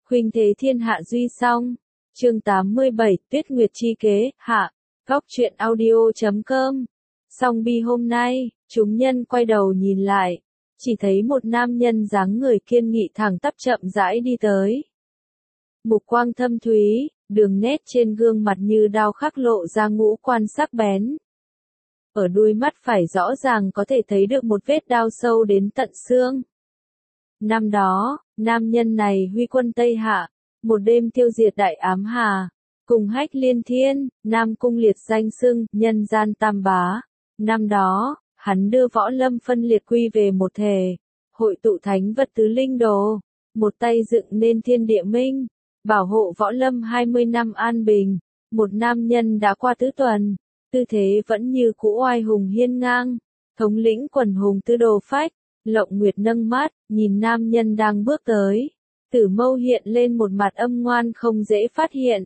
Khuynh thế thiên hạ duy song. Chương 87, Tuyết Nguyệt chi kế, hạ. Góc truyện audio.com. Song bi hôm nay, chúng nhân quay đầu nhìn lại, chỉ thấy một nam nhân dáng người kiên nghị thẳng tắp chậm rãi đi tới. Mục quang thâm thúy, đường nét trên gương mặt như đao khắc lộ ra ngũ quan sắc bén. Ở đuôi mắt phải rõ ràng có thể thấy được một vết đao sâu đến tận xương. Năm đó, nam nhân này huy quân Tây Hạ, một đêm tiêu diệt Đại Ám Hà, cùng Hách Liên Thiên, Nam Cung liệt danh xưng, nhân gian tam bá. Năm đó, hắn đưa võ lâm phân liệt quy về một thể, hội tụ thánh vật tứ linh đồ, một tay dựng nên thiên địa minh, bảo hộ võ lâm 20 năm an bình. Một nam nhân đã qua tứ tuần, tư thế vẫn như cũ oai hùng hiên ngang, thống lĩnh quần hùng Tư Đồ Phách. Lộng Nguyệt nâng mắt, nhìn nam nhân đang bước tới. Tử mâu hiện lên một mặt âm ngoan không dễ phát hiện.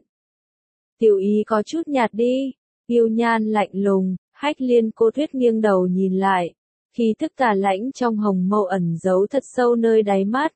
Tiểu ý có chút nhạt đi, yêu nhan lạnh lùng, Hách Liên Cô Thuyết nghiêng đầu nhìn lại. Khí thức tà lãnh trong hồng mâu ẩn giấu thật sâu nơi đáy mắt.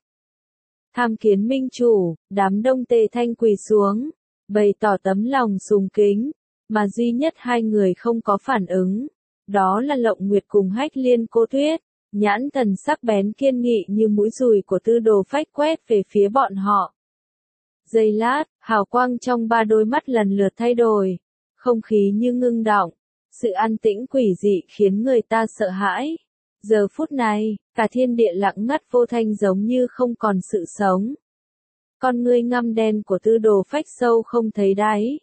Tham kiến minh chủ, đám đông tề thanh quỳ xuống, bày tỏ tấm lòng sùng kính, mà duy nhất hai người không có phản ứng. Đó là Lộng Nguyệt cùng Hách Liên Cô Thuyết. Nhãn thần sắc bén kiên nghị như mũi dùi của Tư Đồ Phách quét về phía bọn họ. Giây lát, hào quang trong ba đôi mắt lần lượt thay đổi, không khí như ngưng đọng, sự an tĩnh quỷ dị khiến người ta sợ hãi. Giờ phút này, cả thiên địa lặng ngắt vô thanh giống như không còn sự sống. Con ngươi ngăm đen của Tư Đồ Phách sâu không thấy đáy.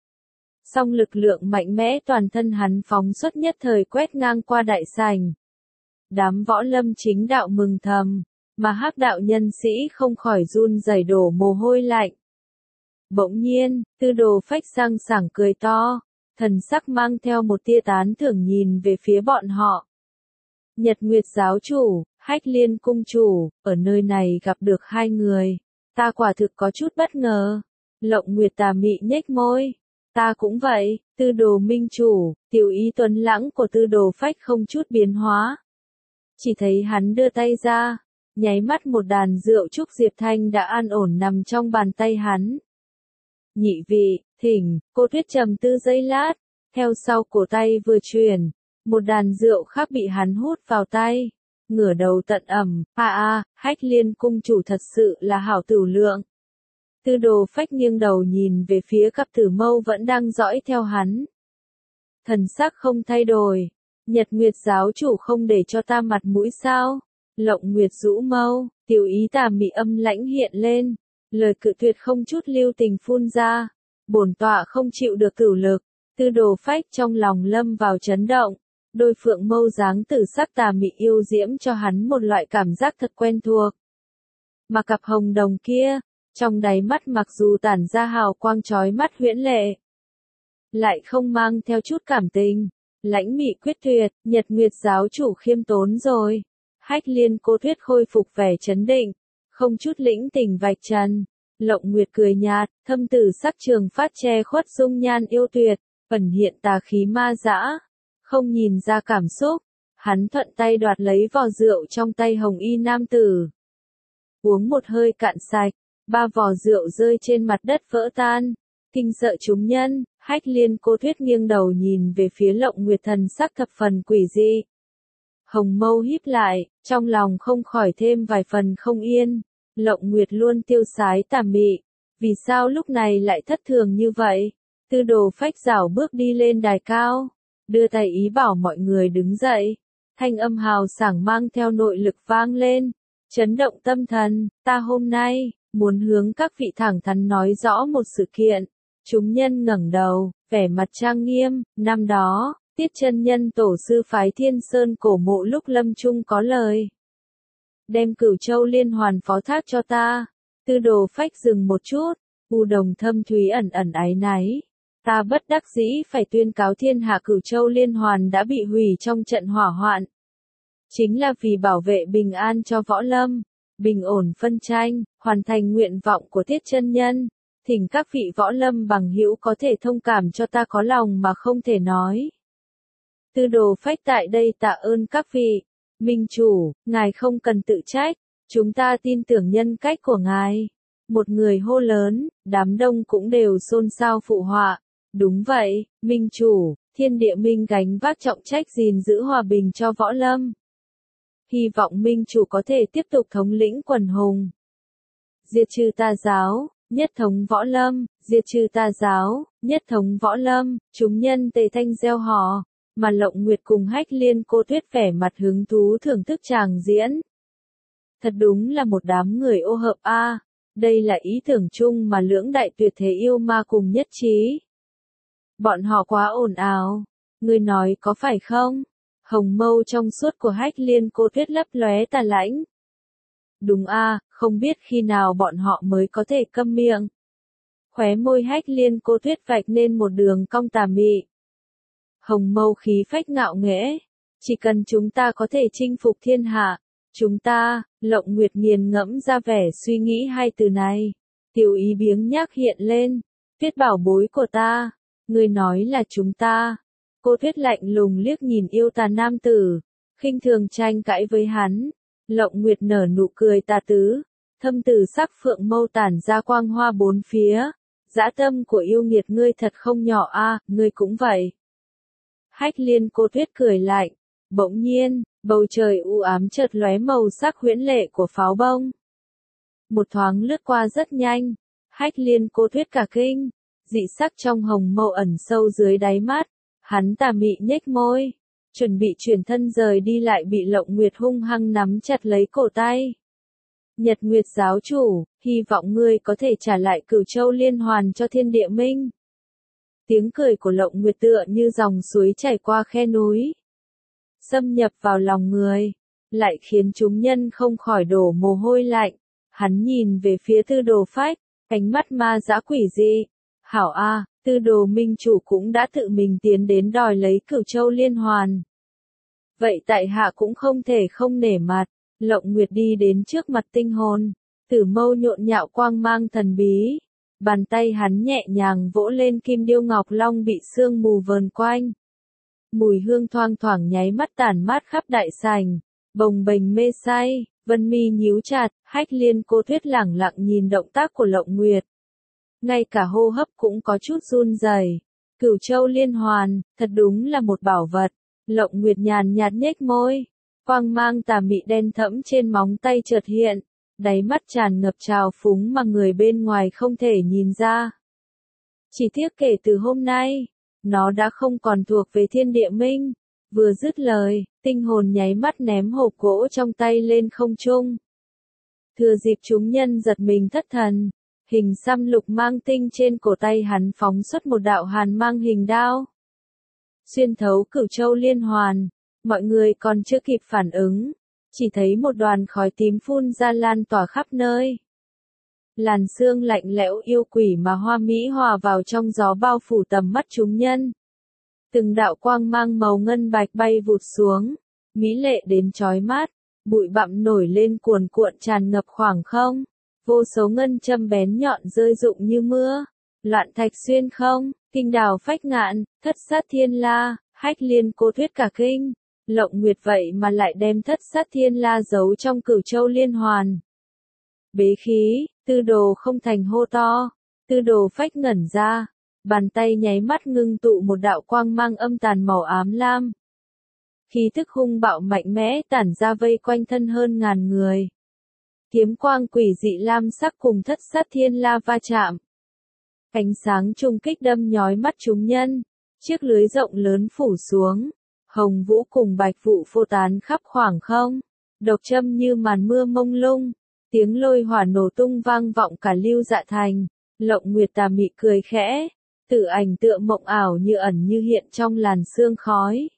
Song lực lượng mạnh mẽ toàn thân hắn phóng xuất nhất thời quét ngang qua đại sảnh. Đám võ lâm chính đạo mừng thầm, mà hắc đạo nhân sĩ không khỏi run rẩy đổ mồ hôi lạnh. Bỗng nhiên, Tư Đồ Phách sang sảng cười to, thần sắc mang theo một tia tán thưởng nhìn về phía bọn họ. Nhật Nguyệt giáo chủ, Hách Liên cung chủ, ở nơi này gặp được hai người, ta quả thực có chút bất ngờ. Lộng Nguyệt tà mị nhếch môi, ta cũng vậy. Tư Đồ minh chủ, tiểu ý tuấn lãng của Tư Đồ Phách không chút biến hóa. Chỉ thấy hắn đưa tay ra, nháy mắt một đàn rượu trúc Diệp Thanh đã an ổn nằm trong bàn tay hắn. Nhị vị, thỉnh. Cô Thuyết trầm tư giây lát, theo sau cổ tay vừa chuyển, một đàn rượu khác bị hắn hút vào tay, ngửa đầu tận ẩm, Hách Liên cung chủ thật sự là hảo tửu lượng. Tư Đồ Phách nghiêng đầu nhìn về phía cặp tử mâu vẫn đang dõi theo hắn. Thần sắc không thay đổi. Nhật Nguyệt giáo chủ không để cho ta mặt mũi sao? Lộng Nguyệt rũ mâu, tiểu ý tà mị âm lãnh hiện lên, lời cự tuyệt không chút lưu tình phun ra. Bổn tọa không chịu được cửu lực. Tư Đồ Phách trong lòng lâm vào chấn động, đôi phượng mâu dáng tử sắc tà mị yêu diễm cho hắn một loại cảm giác thật quen thuộc. Mà cặp hồng đồng kia, trong đáy mắt mặc dù tản ra hào quang chói mắt huyễn lệ, lại không mang theo chút cảm tình. Lãnh mị quyết tuyệt, Nhật Nguyệt giáo chủ khiêm tốn rồi. Hách Liên Cô Thuyết khôi phục vẻ chấn định, không chút lĩnh tình vạch trần. Lộng Nguyệt cười nhạt, thâm tử sắc trường phát che khuất dung nhan yêu tuyệt, ẩn hiện tà khí ma dã, không nhìn ra cảm xúc. Hắn thuận tay đoạt lấy vò rượu trong tay hồng y nam tử. Uống một hơi cạn sạch, ba vò rượu rơi trên mặt đất vỡ tan. Kinh sợ chúng nhân, Hách Liên Cô Thuyết nghiêng đầu nhìn về phía Lộng Nguyệt thần sắc thập phần quỷ dị. Hồng mâu híp lại, trong lòng không khỏi thêm vài phần không yên. Lộng Nguyệt luôn tiêu sái tà mị, vì sao lúc này lại thất thường như vậy? Tư Đồ Phách rảo bước đi lên đài cao, đưa tay ý bảo mọi người đứng dậy. Thanh âm hào sảng mang theo nội lực vang lên, chấn động tâm thần. Ta hôm nay muốn hướng các vị thẳng thắn nói rõ một sự kiện. Chúng nhân ngẩng đầu, vẻ mặt trang nghiêm. Năm đó, Tiết chân nhân tổ sư phái Thiên Sơn cổ mộ lúc lâm chung có lời, đem Cửu Châu liên hoàn phó thác cho ta. Tư Đồ Phách dừng một chút, u đồng thâm thúy ẩn ẩn áy náy. Ta bất đắc dĩ phải tuyên cáo thiên hạ Cửu Châu liên hoàn đã bị hủy trong trận hỏa hoạn. Chính là vì bảo vệ bình an cho võ lâm, bình ổn phân tranh, hoàn thành nguyện vọng của Tiết chân nhân. Thỉnh các vị võ lâm bằng hữu có thể thông cảm cho ta có lòng mà không thể nói. Tư Đồ Phách tại đây tạ ơn các vị. Minh chủ, ngài không cần tự trách, chúng ta tin tưởng nhân cách của ngài. Một người hô lớn, đám đông cũng đều xôn xao phụ họa. Đúng vậy, minh chủ, thiên địa minh gánh vác trọng trách gìn giữ hòa bình cho võ lâm. Hy vọng minh chủ có thể tiếp tục thống lĩnh quần hùng. Diệt trừ tà giáo, nhất thống võ lâm, diệt trừ tà giáo, nhất thống võ lâm, chúng nhân tề thanh reo hò, mà Lộng Nguyệt cùng Hách Liên Cô Tuyết vẻ mặt hứng thú thưởng thức tràng diễn. Thật đúng là một đám người ô hợp a, đây là ý tưởng chung mà lưỡng đại tuyệt thế yêu ma cùng nhất trí. Bọn họ quá ồn ào, ngươi nói có phải không? Hồng mâu trong suốt của Hách Liên Cô Tuyết lấp lóe tà lãnh. Đúng a, không biết khi nào bọn họ mới có thể câm miệng. Khóe môi Hách Liên Cô Tuyết vạch nên một đường cong tà mị. Hồng mâu khí phách ngạo nghễ, chỉ cần chúng ta có thể chinh phục thiên hạ, chúng ta, Lộng Nguyệt nghiền ngẫm ra vẻ suy nghĩ hai từ này. Tiểu ý biếng nhác hiện lên, Tuyết bảo bối của ta, ngươi nói là chúng ta. Cô Tuyết lạnh lùng liếc nhìn yêu tà nam tử, khinh thường tranh cãi với hắn. Lộng Nguyệt nở nụ cười tà tứ, thâm tử sắc phượng mâu tản ra quang hoa bốn phía. Dã tâm của yêu nghiệt ngươi thật không nhỏ a, ngươi cũng vậy. Hách Liên Cô Tuyết cười lạnh, bỗng nhiên, bầu trời u ám chợt lóe màu sắc huyễn lệ của pháo bông. Một thoáng lướt qua rất nhanh, Hách Liên Cô Tuyết cả kinh, dị sắc trong hồng mâu ẩn sâu dưới đáy mắt, hắn tà mị nhếch môi, chuẩn bị chuyển thân rời đi lại bị Lộng Nguyệt hung hăng nắm chặt lấy cổ tay. Nhật Nguyệt giáo chủ, hy vọng ngươi có thể trả lại Cửu Châu Liên Hoàn cho thiên địa minh. Tiếng cười của Lộng Nguyệt tựa như dòng suối chảy qua khe núi, xâm nhập vào lòng người, lại khiến chúng nhân không khỏi đổ mồ hôi lạnh. Hắn nhìn về phía Tư Đồ Phách, ánh mắt ma dã quỷ dị. Hảo a, Tư Đồ minh chủ cũng đã tự mình tiến đến đòi lấy Cửu Châu Liên Hoàn. Vậy tại hạ cũng không thể không nể mặt. Lộng Nguyệt đi đến trước mặt tinh hồn, tử mâu nhộn nhạo quang mang thần bí. Bàn tay hắn nhẹ nhàng vỗ lên kim điêu ngọc long bị sương mù vờn quanh. Mùi hương thoang thoảng nháy mắt tản mát khắp đại sảnh, bồng bềnh mê say, vân mi nhíu chặt, Hách Liên Cô Tuyết lẳng lặng nhìn động tác của Lộng Nguyệt. Ngay cả hô hấp cũng có chút run rẩy. Cửu Châu Liên Hoàn, thật đúng là một bảo vật. Lộng Nguyệt nhàn nhạt nhếch môi, quang mang tà mị đen thẫm trên móng tay chợt hiện, đáy mắt tràn ngập trào phúng mà người bên ngoài không thể nhìn ra. Chỉ tiếc kể từ hôm nay, nó đã không còn thuộc về thiên địa minh. Vừa dứt lời, tinh hồn nháy mắt ném hộp gỗ trong tay lên không trung. Thừa dịp chúng nhân giật mình thất thần, hình xăm lục mang tinh trên cổ tay hắn phóng xuất một đạo hàn mang hình đao. Xuyên thấu Cửu Châu Liên Hoàn, mọi người còn chưa kịp phản ứng, chỉ thấy một đoàn khói tím phun ra lan tỏa khắp nơi. Làn sương lạnh lẽo yêu quỷ mà hoa mỹ hòa vào trong gió bao phủ tầm mắt chúng nhân. Từng đạo quang mang màu ngân bạch bay vụt xuống, mỹ lệ đến chói mắt, bụi bặm nổi lên cuồn cuộn tràn ngập khoảng không. Vô số ngân châm bén nhọn rơi rụng như mưa, loạn thạch xuyên không, kinh đào phách ngạn, thất sát thiên la, Hách Liên Cô Tuyết cả kinh. Lộng Nguyệt vậy mà lại đem thất sát thiên la giấu trong Cửu Châu Liên Hoàn. Bế khí, Tư Đồ không thành hô to, Tư Đồ Phách ngẩn ra, bàn tay nháy mắt ngưng tụ một đạo quang mang âm tàn màu ám lam. Khí thức hung bạo mạnh mẽ tản ra vây quanh thân hơn ngàn người. Kiếm quang quỷ dị lam sắc cùng thất sát thiên la va chạm. Ánh sáng trung kích đâm nhói mắt chúng nhân, chiếc lưới rộng lớn phủ xuống, hồng vũ cùng bạch vụ phô tán khắp khoảng không, độc châm như màn mưa mông lung, tiếng lôi hỏa nổ tung vang vọng cả Lưu Dạ Thành. Lộng Nguyệt tà mị cười khẽ, tử ảnh tựa mộng ảo như ẩn như hiện trong làn sương khói.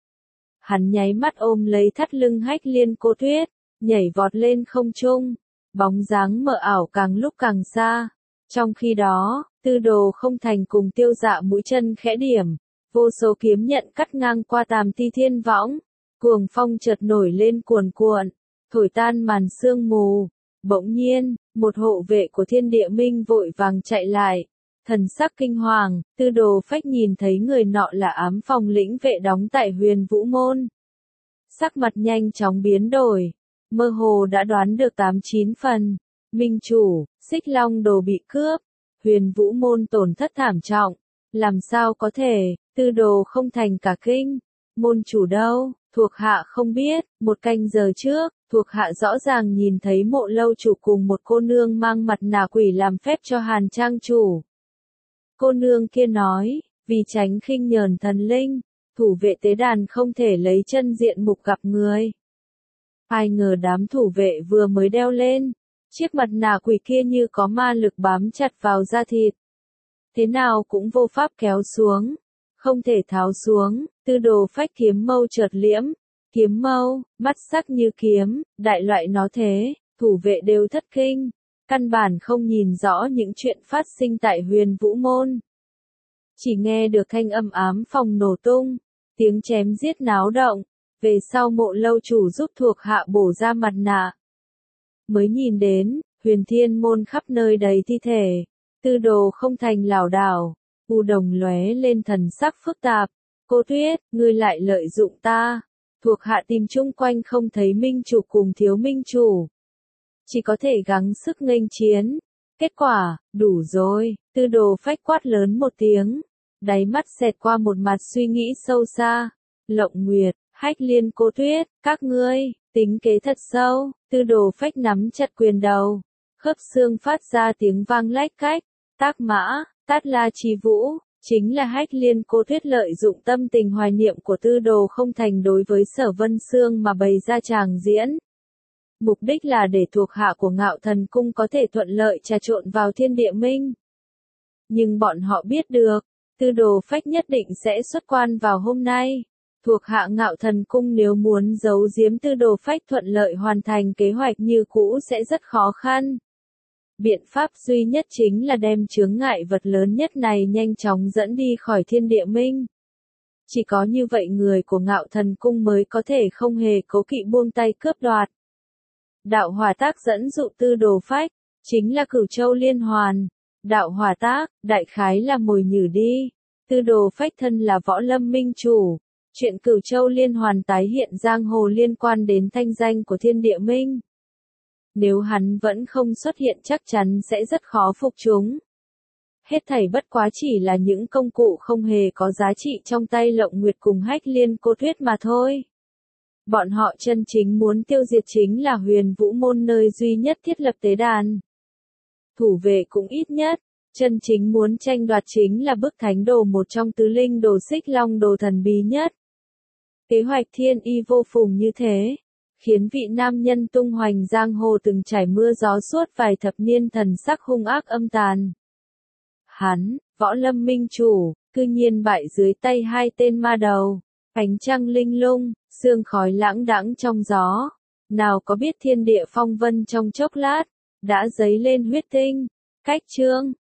Hắn nháy mắt ôm lấy thắt lưng Hách Liên Cô Tuyết, nhảy vọt lên không trung, bóng dáng mờ ảo càng lúc càng xa. Trong khi đó, Tư Đồ không thành cùng Tiêu Dạ mũi chân khẽ điểm, vô số kiếm nhận cắt ngang qua Tàm Ti Thiên Võng, cuồng phong chợt nổi lên cuồn cuộn, thổi tan màn sương mù. Bỗng nhiên, một hộ vệ của thiên địa minh vội vàng chạy lại, thần sắc kinh hoàng. Tư Đồ Phách nhìn thấy người nọ là Ám Phòng lĩnh vệ đóng tại Huyền Vũ Môn. Sắc mặt nhanh chóng biến đổi, mơ hồ đã đoán được 8-9 phần. Minh chủ, Xích Long Đồ bị cướp, Huyền Vũ môn tổn thất thảm trọng, làm sao có thể, Tư Đồ không thành cả kinh, môn chủ đâu, thuộc hạ không biết, 1 canh giờ trước, thuộc hạ rõ ràng nhìn thấy Mộ lâu chủ cùng một cô nương mang mặt nạ quỷ làm phép cho Hàn trang chủ. Cô nương kia nói, vì tránh khinh nhờn thần linh, thủ vệ tế đàn không thể lấy chân diện mục gặp người. Ai ngờ đám thủ vệ vừa mới đeo lên, chiếc mặt nạ quỷ kia như có ma lực bám chặt vào da thịt. Thế nào cũng vô pháp kéo xuống, không thể tháo xuống, Tư Đồ phách kiếm mâu chợt liễm, kiếm mâu, mắt sắc như kiếm, đại loại nó thế, thủ vệ đều thất kinh, căn bản không nhìn rõ những chuyện phát sinh tại Huyền Vũ môn. Chỉ nghe được thanh âm ám phòng nổ tung, tiếng chém giết náo động, về sau Mộ lâu chủ giúp thuộc hạ bổ ra mặt nạ. Mới nhìn đến, Huyền Thiên môn khắp nơi đầy thi thể, Tư Đồ không thành lảo đảo, u đồng lóe lên thần sắc phức tạp. Cô Tuyết, ngươi lại lợi dụng ta. Thuộc hạ tìm chung quanh không thấy minh chủ cùng thiếu minh chủ. Chỉ có thể gắng sức nghênh chiến. Kết quả, đủ rồi, Tư Đồ phách quát lớn một tiếng. Đáy mắt xẹt qua một mặt suy nghĩ sâu xa. Lộng Nguyệt, Hách Liên Cô Tuyết, các ngươi, tính kế thật sâu. Tư Đồ phách nắm chặt quyền đầu. Khớp xương phát ra tiếng vang lách cách. Tác Mã, Tát La Chi Vũ, chính là Hách Liên Cô Tuyết lợi dụng tâm tình hoài niệm của Tư Đồ không thành đối với Sở Vân Xương mà bày ra tràng diễn. Mục đích là để thuộc hạ của Ngạo Thần Cung có thể thuận lợi trà trộn vào Thiên Địa Minh. Nhưng bọn họ biết được, Tư Đồ phách nhất định sẽ xuất quan vào hôm nay. Thuộc hạ Ngạo Thần Cung nếu muốn giấu giếm Tư Đồ phách thuận lợi hoàn thành kế hoạch như cũ sẽ rất khó khăn. Biện pháp duy nhất chính là đem chướng ngại vật lớn nhất này nhanh chóng dẫn đi khỏi Thiên Địa Minh. Chỉ có như vậy người của Ngạo Thần Cung mới có thể không hề cố kỵ buông tay cướp đoạt. Đạo hỏa tác dẫn dụ Tư Đồ phách, chính là Cửu Châu liên hoàn. Đạo hỏa tác, đại khái là mồi nhử đi. Tư Đồ phách thân là võ lâm minh chủ. Chuyện Cửu Châu liên hoàn tái hiện giang hồ liên quan đến thanh danh của Thiên Địa Minh. Nếu hắn vẫn không xuất hiện chắc chắn sẽ rất khó phục chúng. Hết thảy bất quá chỉ là những công cụ không hề có giá trị trong tay Lộng Nguyệt cùng Hách Liên Cô Tuyết mà thôi. Bọn họ chân chính muốn tiêu diệt chính là Huyền Vũ môn nơi duy nhất thiết lập tế đàn. Thủ vệ cũng ít nhất, chân chính muốn tranh đoạt chính là bức thánh đồ một trong tứ linh đồ Xích Long Đồ thần bí nhất. Kế hoạch thiên y vô phùng như thế, khiến vị nam nhân tung hoành giang hồ từng trải mưa gió suốt vài thập niên thần sắc hung ác âm tàn. Hắn, võ lâm minh chủ, cư nhiên bại dưới tay 2 tên ma đầu, ánh trăng linh lung, sương khói lãng đãng trong gió. Nào có biết thiên địa phong vân trong chốc lát, đã dấy lên huyết tinh. Cách chương